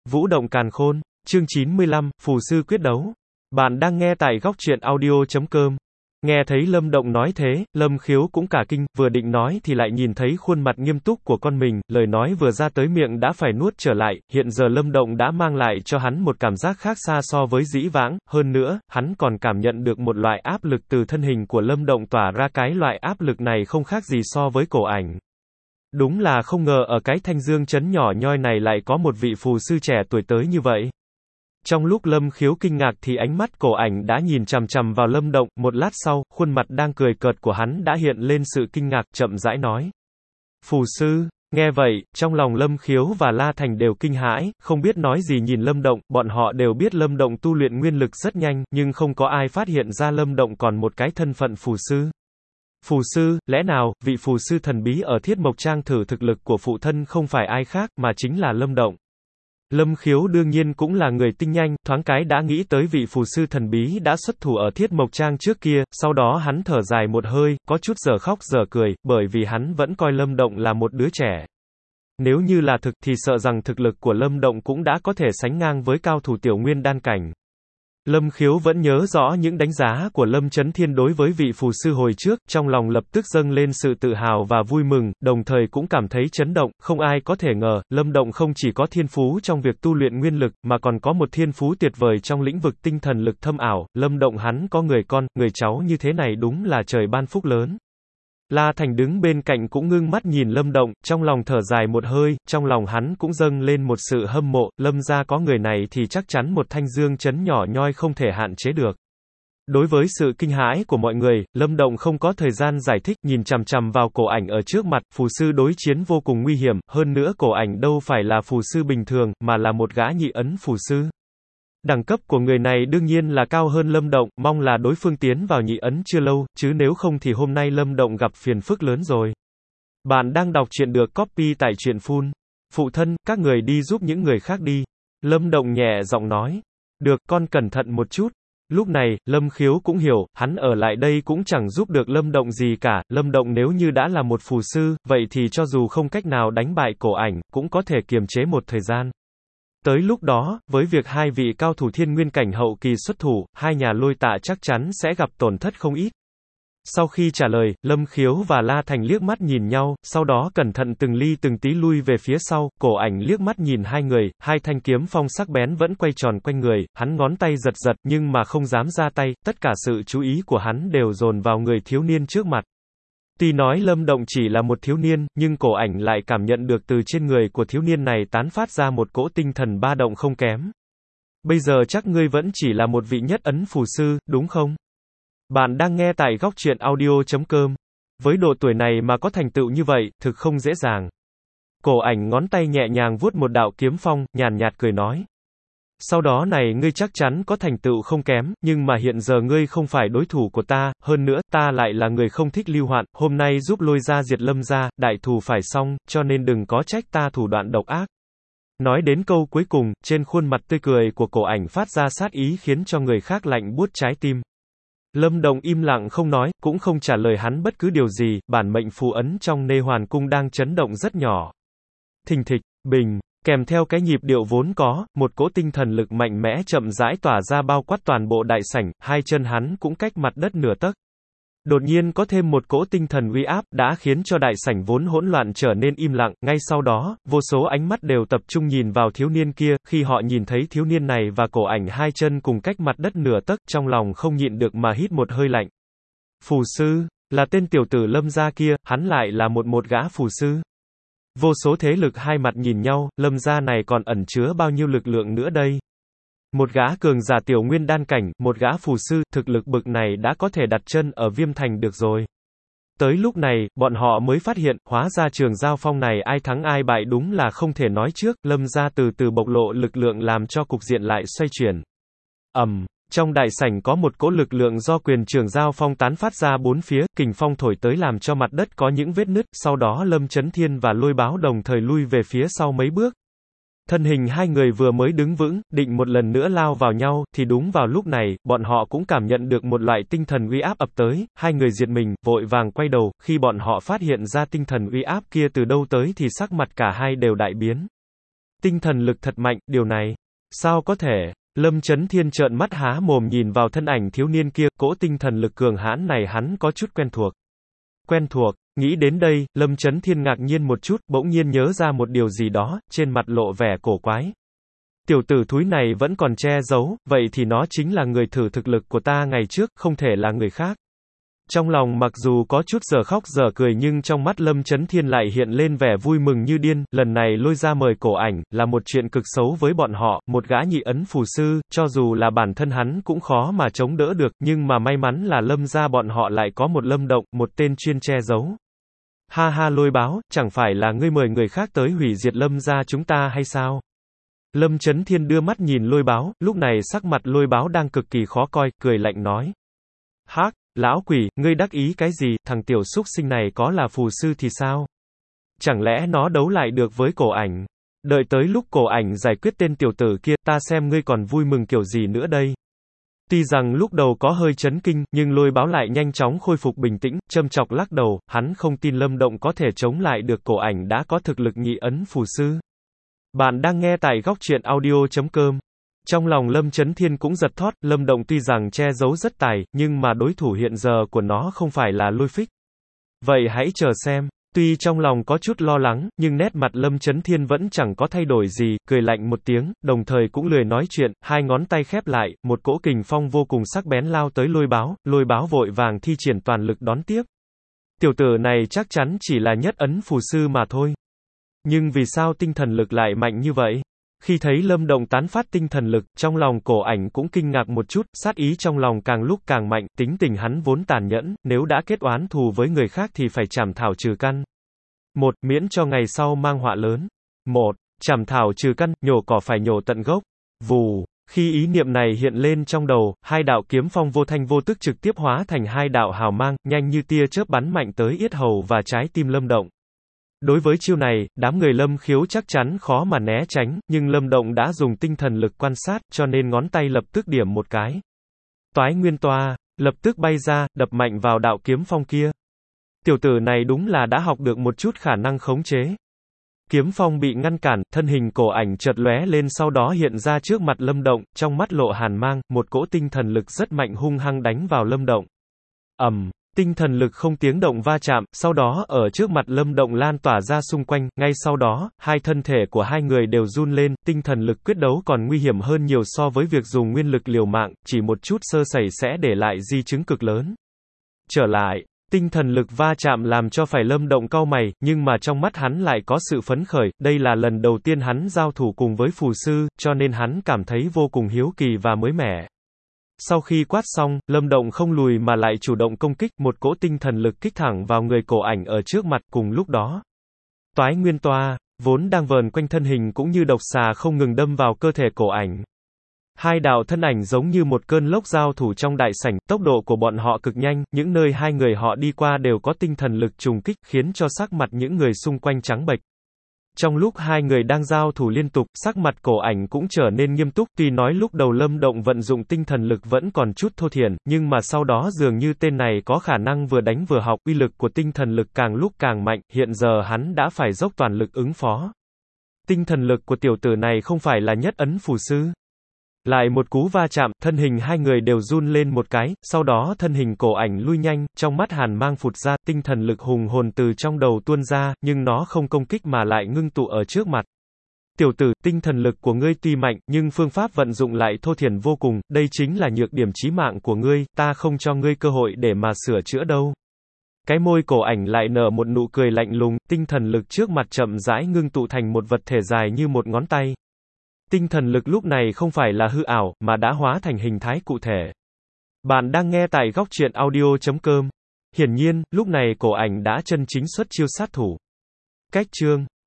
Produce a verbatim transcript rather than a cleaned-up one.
Vũ động càn khôn, chương chín mươi lăm, phù sư quyết đấu. Bạn đang nghe tại góc truyện audio chấm com. Nghe thấy Lâm Động nói thế, Lâm Khiếu cũng cả kinh, vừa định nói thì lại nhìn thấy khuôn mặt nghiêm túc của con mình, lời nói vừa ra tới miệng đã phải nuốt trở lại, hiện giờ Lâm Động đã mang lại cho hắn một cảm giác khác xa so với dĩ vãng, hơn nữa, hắn còn cảm nhận được một loại áp lực từ thân hình của Lâm Động tỏa ra, cái loại áp lực này không khác gì so với cổ ảnh. Đúng là không ngờ ở cái Thanh Dương trấn nhỏ nhoi này lại có một vị phù sư trẻ tuổi tới như vậy. Trong lúc Lâm Khiếu kinh ngạc thì ánh mắt cổ ảnh đã nhìn chằm chằm vào Lâm Động, một lát sau, khuôn mặt đang cười cợt của hắn đã hiện lên sự kinh ngạc, chậm rãi nói. Phù sư, nghe vậy, trong lòng Lâm Khiếu và La Thành đều kinh hãi, không biết nói gì nhìn Lâm Động, bọn họ đều biết Lâm Động tu luyện nguyên lực rất nhanh, nhưng không có ai phát hiện ra Lâm Động còn một cái thân phận phù sư. Phù sư, lẽ nào, vị phù sư thần bí ở Thiết Mộc Trang thử thực lực của phụ thân không phải ai khác, mà chính là Lâm Động. Lâm Khiếu đương nhiên cũng là người tinh nhanh, thoáng cái đã nghĩ tới vị phù sư thần bí đã xuất thủ ở Thiết Mộc Trang trước kia, sau đó hắn thở dài một hơi, có chút giờ khóc giờ cười, bởi vì hắn vẫn coi Lâm Động là một đứa trẻ. Nếu như là thực thì sợ rằng thực lực của Lâm Động cũng đã có thể sánh ngang với cao thủ tiểu nguyên đan cảnh. Lâm Khiếu vẫn nhớ rõ những đánh giá của Lâm Chấn Thiên đối với vị phù sư hồi trước, trong lòng lập tức dâng lên sự tự hào và vui mừng, đồng thời cũng cảm thấy chấn động, không ai có thể ngờ, Lâm Động không chỉ có thiên phú trong việc tu luyện nguyên lực, mà còn có một thiên phú tuyệt vời trong lĩnh vực tinh thần lực thâm ảo, Lâm Động hắn có người con, người cháu như thế này đúng là trời ban phúc lớn. La Thành đứng bên cạnh cũng ngưng mắt nhìn Lâm Động, trong lòng thở dài một hơi, trong lòng hắn cũng dâng lên một sự hâm mộ, Lâm gia có người này thì chắc chắn một Thanh Dương trấn nhỏ nhoi không thể hạn chế được. Đối với sự kinh hãi của mọi người, Lâm Động không có thời gian giải thích, nhìn chằm chằm vào cổ ảnh ở trước mặt, phù sư đối chiến vô cùng nguy hiểm, hơn nữa cổ ảnh đâu phải là phù sư bình thường, mà là một gã nhị ấn phù sư. Đẳng cấp của người này đương nhiên là cao hơn Lâm Động, mong là đối phương tiến vào nhị ấn chưa lâu, chứ nếu không thì hôm nay Lâm Động gặp phiền phức lớn rồi. Bạn đang đọc truyện được copy tại truyện full. Phụ thân, các người đi giúp những người khác đi. Lâm Động nhẹ giọng nói. Được, con cẩn thận một chút. Lúc này, Lâm Khiếu cũng hiểu, hắn ở lại đây cũng chẳng giúp được Lâm Động gì cả, Lâm Động nếu như đã là một phù sư, vậy thì cho dù không cách nào đánh bại cổ ảnh, cũng có thể kiềm chế một thời gian. Tới lúc đó, với việc hai vị cao thủ thiên nguyên cảnh hậu kỳ xuất thủ, hai nhà Lôi Tạ chắc chắn sẽ gặp tổn thất không ít. Sau khi trả lời, Lâm Khiếu và La Thành liếc mắt nhìn nhau, sau đó cẩn thận từng ly từng tí lui về phía sau, cổ ảnh liếc mắt nhìn hai người, hai thanh kiếm phong sắc bén vẫn quay tròn quanh người, hắn ngón tay giật giật nhưng mà không dám ra tay, tất cả sự chú ý của hắn đều dồn vào người thiếu niên trước mặt. Tuy nói Lâm Động chỉ là một thiếu niên, nhưng cổ ảnh lại cảm nhận được từ trên người của thiếu niên này tán phát ra một cỗ tinh thần ba động không kém. Bây giờ chắc ngươi vẫn chỉ là một vị nhất ấn phù sư, đúng không? Bạn đang nghe tại góc truyện audio chấm com. Với độ tuổi này mà có thành tựu như vậy, thực không dễ dàng. Cổ ảnh ngón tay nhẹ nhàng vuốt một đạo kiếm phong, nhàn nhạt cười nói. Sau đó này ngươi chắc chắn có thành tựu không kém, nhưng mà hiện giờ ngươi không phải đối thủ của ta, hơn nữa, ta lại là người không thích lưu hoạn, hôm nay giúp Lôi gia diệt Lâm gia, đại thù phải xong, cho nên đừng có trách ta thủ đoạn độc ác. Nói đến câu cuối cùng, trên khuôn mặt tươi cười của cổ ảnh phát ra sát ý khiến cho người khác lạnh buốt trái tim. Lâm Động im lặng không nói, cũng không trả lời hắn bất cứ điều gì, bản mệnh phù ấn trong Nê Hoàn Cung đang chấn động rất nhỏ. Thình thịch, bình. Kèm theo cái nhịp điệu vốn có, một cỗ tinh thần lực mạnh mẽ chậm rãi tỏa ra bao quát toàn bộ đại sảnh, hai chân hắn cũng cách mặt đất nửa tấc. Đột nhiên có thêm một cỗ tinh thần uy áp, đã khiến cho đại sảnh vốn hỗn loạn trở nên im lặng, ngay sau đó, vô số ánh mắt đều tập trung nhìn vào thiếu niên kia, khi họ nhìn thấy thiếu niên này và cổ ảnh hai chân cùng cách mặt đất nửa tấc, trong lòng không nhịn được mà hít một hơi lạnh. Phù sư, là tên tiểu tử Lâm gia kia, hắn lại là một một gã phù sư. Vô số thế lực hai mặt nhìn nhau, Lâm gia này còn ẩn chứa bao nhiêu lực lượng nữa đây? Một gã cường giả tiểu nguyên đan cảnh, một gã phù sư, thực lực bực này đã có thể đặt chân ở Viêm Thành được rồi. Tới lúc này, bọn họ mới phát hiện, hóa ra trường giao phong này ai thắng ai bại đúng là không thể nói trước, Lâm gia từ từ bộc lộ lực lượng làm cho cục diện lại xoay chuyển. ầm, um, trong đại sảnh có một cỗ lực lượng do quyền trường giao phong tán phát ra bốn phía, kình phong thổi tới làm cho mặt đất có những vết nứt, sau đó Lâm Chấn Thiên và Lôi Báo đồng thời lui về phía sau mấy bước. Thân hình hai người vừa mới đứng vững, định một lần nữa lao vào nhau, thì đúng vào lúc này, bọn họ cũng cảm nhận được một loại tinh thần uy áp ập tới, hai người giật mình, vội vàng quay đầu, khi bọn họ phát hiện ra tinh thần uy áp kia từ đâu tới thì sắc mặt cả hai đều đại biến. Tinh thần lực thật mạnh, điều này, sao có thể? Lâm Chấn Thiên trợn mắt há mồm nhìn vào thân ảnh thiếu niên kia, cỗ tinh thần lực cường hãn này hắn có chút quen thuộc. Quen thuộc, nghĩ đến đây, Lâm Chấn Thiên ngạc nhiên một chút, bỗng nhiên nhớ ra một điều gì đó, trên mặt lộ vẻ cổ quái. Tiểu tử thúi này vẫn còn che giấu, vậy thì nó chính là người thử thực lực của ta ngày trước, không thể là người khác. Trong lòng mặc dù có chút giờ khóc giờ cười nhưng trong mắt Lâm Chấn Thiên lại hiện lên vẻ vui mừng như điên, lần này lôi ra mời cổ ảnh, là một chuyện cực xấu với bọn họ, một gã nhị ấn phù sư, cho dù là bản thân hắn cũng khó mà chống đỡ được, nhưng mà may mắn là Lâm gia bọn họ lại có một Lâm Động, một tên chuyên che giấu. Ha ha Lôi Báo, chẳng phải là ngươi mời người khác tới hủy diệt Lâm gia chúng ta hay sao? Lâm Chấn Thiên đưa mắt nhìn Lôi Báo, lúc này sắc mặt Lôi Báo đang cực kỳ khó coi, cười lạnh nói. Hắc, lão quỷ, ngươi đắc ý cái gì, thằng tiểu súc sinh này có là phù sư thì sao? Chẳng lẽ nó đấu lại được với cổ ảnh? Đợi tới lúc cổ ảnh giải quyết tên tiểu tử kia, ta xem ngươi còn vui mừng kiểu gì nữa đây? Tuy rằng lúc đầu có hơi chấn kinh, nhưng Lôi Báo lại nhanh chóng khôi phục bình tĩnh, châm chọc lắc đầu, hắn không tin Lâm Động có thể chống lại được cổ ảnh đã có thực lực nhị ấn phù sư. Bạn đang nghe tại góc truyện audio chấm com. Trong lòng Lâm Chấn Thiên cũng giật thót, Lâm Động tuy rằng che giấu rất tài, nhưng mà đối thủ hiện giờ của nó không phải là Lôi Phích. Vậy hãy chờ xem. Tuy trong lòng có chút lo lắng, nhưng nét mặt Lâm Chấn Thiên vẫn chẳng có thay đổi gì, cười lạnh một tiếng, đồng thời cũng lười nói chuyện, hai ngón tay khép lại, một cỗ kình phong vô cùng sắc bén lao tới Lôi Báo, Lôi Báo vội vàng thi triển toàn lực đón tiếp. Tiểu tử này chắc chắn chỉ là nhất ấn phù sư mà thôi. Nhưng vì sao tinh thần lực lại mạnh như vậy? Khi thấy Lâm Động tán phát tinh thần lực, trong lòng cổ ảnh cũng kinh ngạc một chút, sát ý trong lòng càng lúc càng mạnh, tính tình hắn vốn tàn nhẫn, nếu đã kết oán thù với người khác thì phải chảm thảo trừ căn. Một, miễn cho ngày sau mang họa lớn. Một, chảm thảo trừ căn, nhổ cỏ phải nhổ tận gốc. Vù, khi ý niệm này hiện lên trong đầu, hai đạo kiếm phong vô thanh vô tức trực tiếp hóa thành hai đạo hào mang, nhanh như tia chớp bắn mạnh tới yết hầu và trái tim Lâm Động. Đối với chiêu này, đám người Lâm Khiếu chắc chắn khó mà né tránh, nhưng Lâm Động đã dùng tinh thần lực quan sát, cho nên ngón tay lập tức điểm một cái. Toái Nguyên Toa, lập tức bay ra, đập mạnh vào đạo kiếm phong kia. Tiểu tử này đúng là đã học được một chút khả năng khống chế. Kiếm phong bị ngăn cản, thân hình cổ ảnh chợt lóe lên sau đó hiện ra trước mặt Lâm Động, trong mắt lộ hàn mang, một cỗ tinh thần lực rất mạnh hung hăng đánh vào Lâm Động. Ầm. Um. Tinh thần lực không tiếng động va chạm, sau đó ở trước mặt Lâm Động lan tỏa ra xung quanh, ngay sau đó, hai thân thể của hai người đều run lên, tinh thần lực quyết đấu còn nguy hiểm hơn nhiều so với việc dùng nguyên lực liều mạng, chỉ một chút sơ sẩy sẽ để lại di chứng cực lớn. Trở lại, tinh thần lực va chạm làm cho phải Lâm Động cau mày, nhưng mà trong mắt hắn lại có sự phấn khởi, đây là lần đầu tiên hắn giao thủ cùng với phù sư, cho nên hắn cảm thấy vô cùng hiếu kỳ và mới mẻ. Sau khi quát xong, Lâm Động không lùi mà lại chủ động công kích, một cỗ tinh thần lực kích thẳng vào người cổ ảnh ở trước mặt, cùng lúc đó. Toái Nguyên Toa, vốn đang vờn quanh thân hình cũng như độc xà không ngừng đâm vào cơ thể cổ ảnh. Hai đạo thân ảnh giống như một cơn lốc giao thủ trong đại sảnh, tốc độ của bọn họ cực nhanh, những nơi hai người họ đi qua đều có tinh thần lực trùng kích, khiến cho sắc mặt những người xung quanh trắng bệch. Trong lúc hai người đang giao thủ liên tục, sắc mặt cổ ảnh cũng trở nên nghiêm túc, tuy nói lúc đầu Lâm Động vận dụng tinh thần lực vẫn còn chút thô thiển, nhưng mà sau đó dường như tên này có khả năng vừa đánh vừa học, uy lực của tinh thần lực càng lúc càng mạnh, hiện giờ hắn đã phải dốc toàn lực ứng phó. Tinh thần lực của tiểu tử này không phải là nhất ấn phù sư. Lại một cú va chạm, thân hình hai người đều run lên một cái, sau đó thân hình cổ ảnh lui nhanh, trong mắt hàn mang phụt ra, tinh thần lực hùng hồn từ trong đầu tuôn ra, nhưng nó không công kích mà lại ngưng tụ ở trước mặt. Tiểu tử, tinh thần lực của ngươi tuy mạnh, nhưng phương pháp vận dụng lại thô thiển vô cùng, đây chính là nhược điểm chí mạng của ngươi, ta không cho ngươi cơ hội để mà sửa chữa đâu. Cái môi cổ ảnh lại nở một nụ cười lạnh lùng, tinh thần lực trước mặt chậm rãi ngưng tụ thành một vật thể dài như một ngón tay. Tinh thần lực lúc này không phải là hư ảo, mà đã hóa thành hình thái cụ thể. Bạn đang nghe tại góc truyện audio chấm com. Hiển nhiên, lúc này cổ ảnh đã chân chính xuất chiêu sát thủ. Cách chương